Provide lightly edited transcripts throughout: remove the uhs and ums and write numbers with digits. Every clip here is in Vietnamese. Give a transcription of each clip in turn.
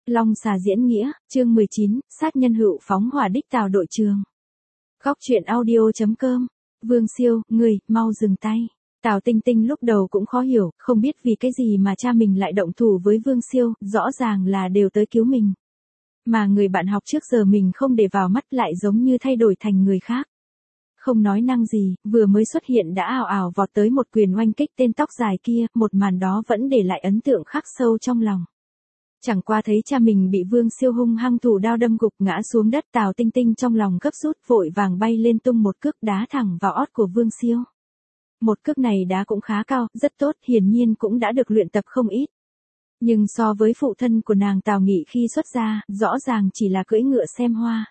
Long xà diễn nghĩa, chương 19, sát nhân hữu phóng hỏa đích Tào đội trường. Góc truyện audio.com. Vương Siêu, người, mau dừng tay. Tào Tinh Tinh lúc đầu cũng khó hiểu, không biết vì cái gì mà cha mình lại động thủ với Vương Siêu, rõ ràng là đều tới cứu mình. Mà người bạn học trước giờ mình không để vào mắt lại giống như thay đổi thành người khác. Không nói năng gì, vừa mới xuất hiện đã ào ào vọt tới một quyền oanh kích tên tóc dài kia, một màn đó vẫn để lại ấn tượng khắc sâu trong lòng. Chẳng qua thấy cha mình bị Vương Siêu hung hăng thủ đao đâm gục ngã xuống đất, Tào Tinh Tinh trong lòng gấp rút vội vàng bay lên tung một cước đá thẳng vào ót của Vương Siêu. Một cước này đá cũng khá cao, rất tốt, hiển nhiên cũng đã được luyện tập không ít. Nhưng so với phụ thân của nàng Tào Nghị khi xuất gia, rõ ràng chỉ là cưỡi ngựa xem hoa.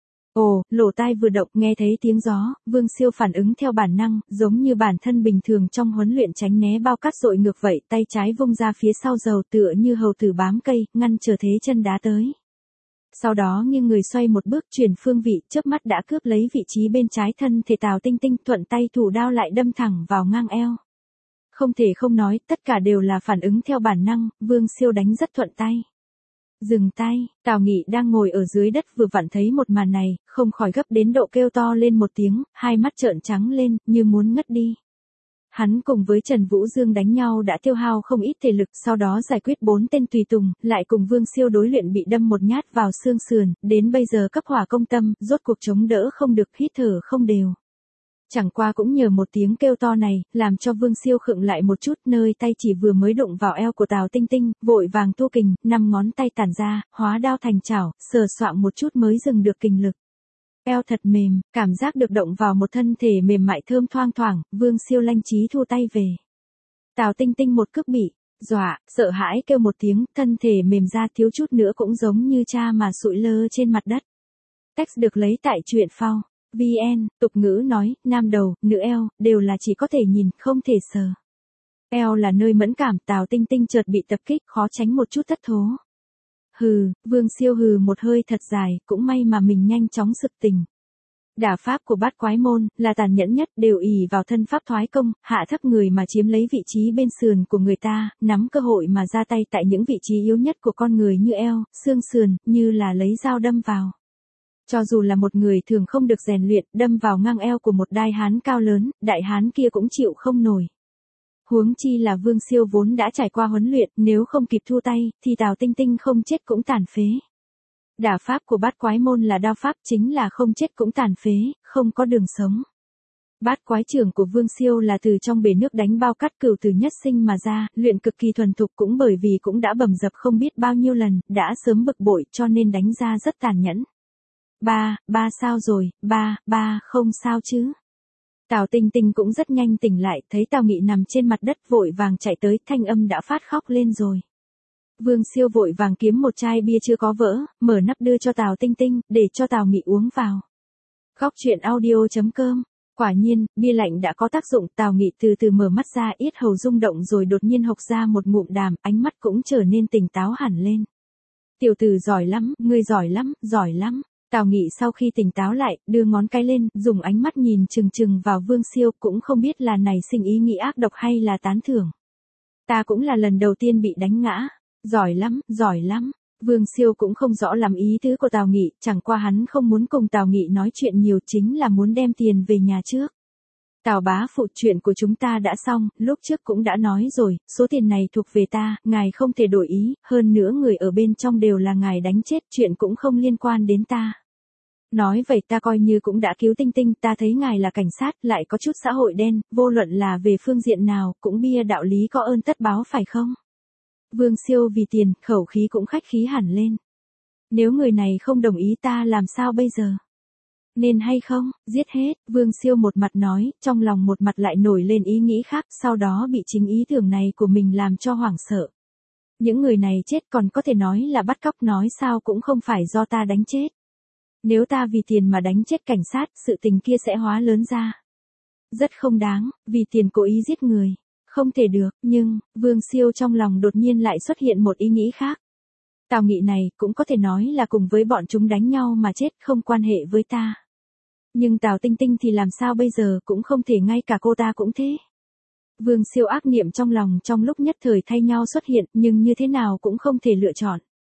Ồ, lỗ tai vừa động nghe thấy tiếng gió, Vương Siêu phản ứng theo bản năng, giống như bản thân bình thường trong huấn luyện tránh né bao cát dội ngược vậy, tay trái vung ra phía sau dầu tựa như hầu tử bám cây, ngăn trở thế chân đá tới. Sau đó nghiêng người xoay một bước chuyển phương vị, chớp mắt đã cướp lấy vị trí bên trái thân thể Tào Tinh Tinh, thuận tay thủ đao lại đâm thẳng vào ngang eo. Không thể không nói, tất cả đều là phản ứng theo bản năng, Vương Siêu đánh rất thuận tay. Dừng tay, Tào Nghị đang ngồi ở dưới đất vừa vặn thấy một màn này, không khỏi gấp đến độ kêu to lên một tiếng, hai mắt trợn trắng lên, như muốn ngất đi. Hắn cùng với Trần Vũ Dương đánh nhau đã tiêu hao không ít thể lực, sau đó giải quyết 4 tên tùy tùng, lại cùng Vương Siêu đối luyện bị đâm một nhát vào xương sườn, đến bây giờ cấp hỏa công tâm, rốt cuộc chống đỡ không được, hít thở không đều. Chẳng qua cũng nhờ một tiếng kêu to này, làm cho Vương Siêu khựng lại một chút, nơi tay chỉ vừa mới đụng vào eo của Tào Tinh Tinh, vội vàng thu kình, 5 ngón tay tản ra, hóa đao thành chảo, sờ soạng một chút mới dừng được kình lực. Eo thật mềm, cảm giác được động vào một thân thể mềm mại thơm thoang thoảng, Vương Siêu lanh trí thu tay về. Tào Tinh Tinh một cước bị dọa, sợ hãi kêu một tiếng, thân thể mềm ra thiếu chút nữa cũng giống như cha mà sụi lơ trên mặt đất. Text được lấy tại truyện phao. VN, tục ngữ nói, nam đầu, nữ eo, đều là chỉ có thể nhìn, không thể sờ. Eo là nơi mẫn cảm, Tào Tinh Tinh chợt bị tập kích, khó tránh một chút thất thố. Hừ, Vương Siêu hừ một hơi thật dài, cũng may mà mình nhanh chóng sực tỉnh. Đả pháp của Bát Quái Môn, là tàn nhẫn nhất, đều ỷ vào thân pháp thoái công, hạ thấp người mà chiếm lấy vị trí bên sườn của người ta, nắm cơ hội mà ra tay tại những vị trí yếu nhất của con người như eo, xương sườn, như là lấy dao đâm vào. Cho dù là một người thường không được rèn luyện, đâm vào ngang eo của một đại hán cao lớn, đại hán kia cũng chịu không nổi. Huống chi là Vương Siêu vốn đã trải qua huấn luyện, nếu không kịp thu tay, thì Tào Tinh Tinh không chết cũng tàn phế. Đả pháp của Bát Quái Môn là đao pháp, chính là không chết cũng tàn phế, không có đường sống. Bát Quái trưởng của Vương Siêu là từ trong bể nước đánh bao cát cửu từ nhất sinh mà ra, luyện cực kỳ thuần thục, cũng bởi vì cũng đã bầm dập không biết bao nhiêu lần, đã sớm bực bội cho nên đánh ra rất tàn nhẫn. Ba sao rồi, ba không sao chứ. Tào Tinh Tinh cũng rất nhanh tỉnh lại, thấy Tào Nghị nằm trên mặt đất vội vàng chạy tới, thanh âm đã phát khóc lên rồi. Vương Siêu vội vàng kiếm một chai bia chưa có vỡ, mở nắp đưa cho Tào Tinh Tinh, để cho Tào Nghị uống vào. Góc truyện audio.com. Quả nhiên, bia lạnh đã có tác dụng, Tào Nghị từ từ mở mắt ra, yết hầu rung động rồi đột nhiên hộc ra một ngụm đàm, ánh mắt cũng trở nên tỉnh táo hẳn lên. Tiểu tử giỏi lắm, ngươi giỏi lắm, giỏi lắm. Tào Nghị sau khi tỉnh táo lại, đưa ngón cái lên, dùng ánh mắt nhìn chừng chừng vào Vương Siêu, cũng không biết là nảy sinh ý nghĩ ác độc hay là tán thưởng. Ta cũng là lần đầu tiên bị đánh ngã. Giỏi lắm, giỏi lắm. Vương Siêu cũng không rõ lắm ý tứ của Tào Nghị, chẳng qua hắn không muốn cùng Tào Nghị nói chuyện nhiều, chính là muốn đem tiền về nhà trước. Tào bá phụ, chuyện của chúng ta đã xong, lúc trước cũng đã nói rồi, số tiền này thuộc về ta, ngài không thể đổi ý, hơn nữa người ở bên trong đều là ngài đánh chết, chuyện cũng không liên quan đến ta. Nói vậy ta coi như cũng đã cứu Tinh Tinh, ta thấy ngài là cảnh sát, lại có chút xã hội đen, vô luận là về phương diện nào, cũng bia đạo lý có ơn tất báo phải không? Vương Siêu vì tiền, khẩu khí cũng khách khí hẳn lên. Nếu người này không đồng ý ta làm sao bây giờ? Nên hay không, giết hết, Vương Siêu một mặt nói, trong lòng một mặt lại nổi lên ý nghĩ khác, sau đó bị chính ý tưởng này của mình làm cho hoảng sợ. Những người này chết còn có thể nói là bắt cóc, nói sao cũng không phải do ta đánh chết. Nếu ta vì tiền mà đánh chết cảnh sát, sự tình kia sẽ hóa lớn ra. Rất không đáng, vì tiền cố ý giết người. Không thể được, nhưng, Vương Siêu trong lòng đột nhiên lại xuất hiện một ý nghĩ khác. Tào Nghị này, cũng có thể nói là cùng với bọn chúng đánh nhau mà chết, không quan hệ với ta. Nhưng Tào Tinh Tinh thì làm sao bây giờ, cũng không thể ngay cả cô ta cũng thế. Vương Siêu ác niệm trong lòng trong lúc nhất thời thay nhau xuất hiện, nhưng như thế nào cũng không thể lựa chọn.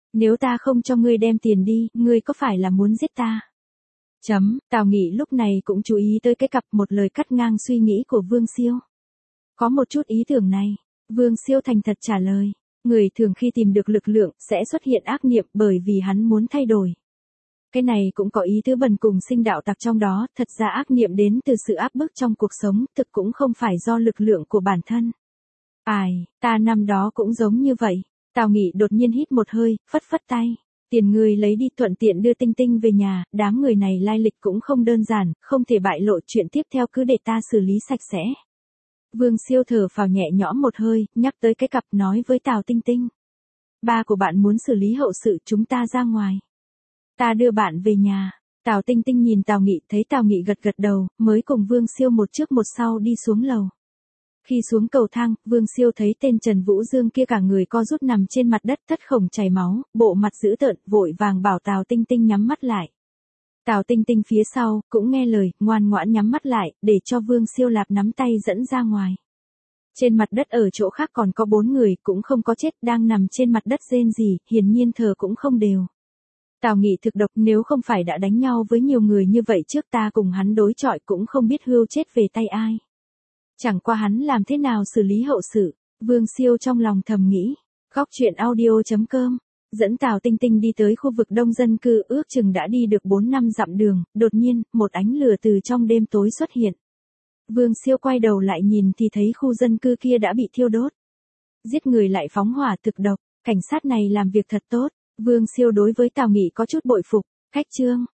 Nếu ta không cho ngươi đem tiền đi, ngươi có phải là muốn giết ta? Tào Nghị lúc này cũng chú ý tới cái cặp một lời cắt ngang suy nghĩ của Vương Siêu. Có một chút ý tưởng này, Vương Siêu thành thật trả lời. Người thường khi tìm được lực lượng sẽ xuất hiện ác niệm bởi vì hắn muốn thay đổi. Cái này cũng có ý tứ bần cùng sinh đạo tặc trong đó, thật ra ác niệm đến từ sự áp bức trong cuộc sống, thực cũng không phải do lực lượng của bản thân. Ta năm đó cũng giống như vậy. Tào Nghị đột nhiên hít một hơi, phất phất tay. Tiền ngươi lấy đi thuận tiện đưa Tinh Tinh về nhà, đám người này lai lịch cũng không đơn giản, không thể bại lộ, chuyện tiếp theo cứ để ta xử lý sạch sẽ. Vương Siêu thở phào nhẹ nhõm một hơi, nhắc tới cái cặp nói với Tào Tinh Tinh. Ba của bạn muốn xử lý hậu sự, chúng ta ra ngoài. Ta đưa bạn về nhà. Tào Tinh Tinh nhìn Tào Nghị, thấy Tào Nghị gật gật đầu, mới cùng Vương Siêu một trước một sau đi xuống lầu. Khi xuống cầu thang, Vương Siêu thấy tên Trần Vũ Dương kia cả người co rút nằm trên mặt đất thất khổng chảy máu, bộ mặt dữ tợn, vội vàng bảo Tào Tinh Tinh nhắm mắt lại. Tào Tinh Tinh phía sau, cũng nghe lời, ngoan ngoãn nhắm mắt lại, để cho Vương Siêu Lạp nắm tay dẫn ra ngoài. Trên mặt đất ở chỗ khác còn có 4 người, cũng không có chết, đang nằm trên mặt đất rên rỉ, hiển nhiên thở cũng không đều. Tào Nghị thực độc, nếu không phải đã đánh nhau với nhiều người như vậy trước, ta cùng hắn đối chọi cũng không biết hươu chết về tay ai. Chẳng qua hắn làm thế nào xử lý hậu sự, Vương Siêu trong lòng thầm nghĩ. Góc truyện audio.com dẫn Tào Tinh Tinh đi tới khu vực đông dân cư, ước chừng đã đi được 4 năm dặm đường, đột nhiên, một ánh lửa từ trong đêm tối xuất hiện. Vương Siêu quay đầu lại nhìn thì thấy khu dân cư kia đã bị thiêu đốt. Giết người lại phóng hỏa, thực độc, cảnh sát này làm việc thật tốt. Vương Siêu đối với Tào Nghị có chút bội phục. Khách trương,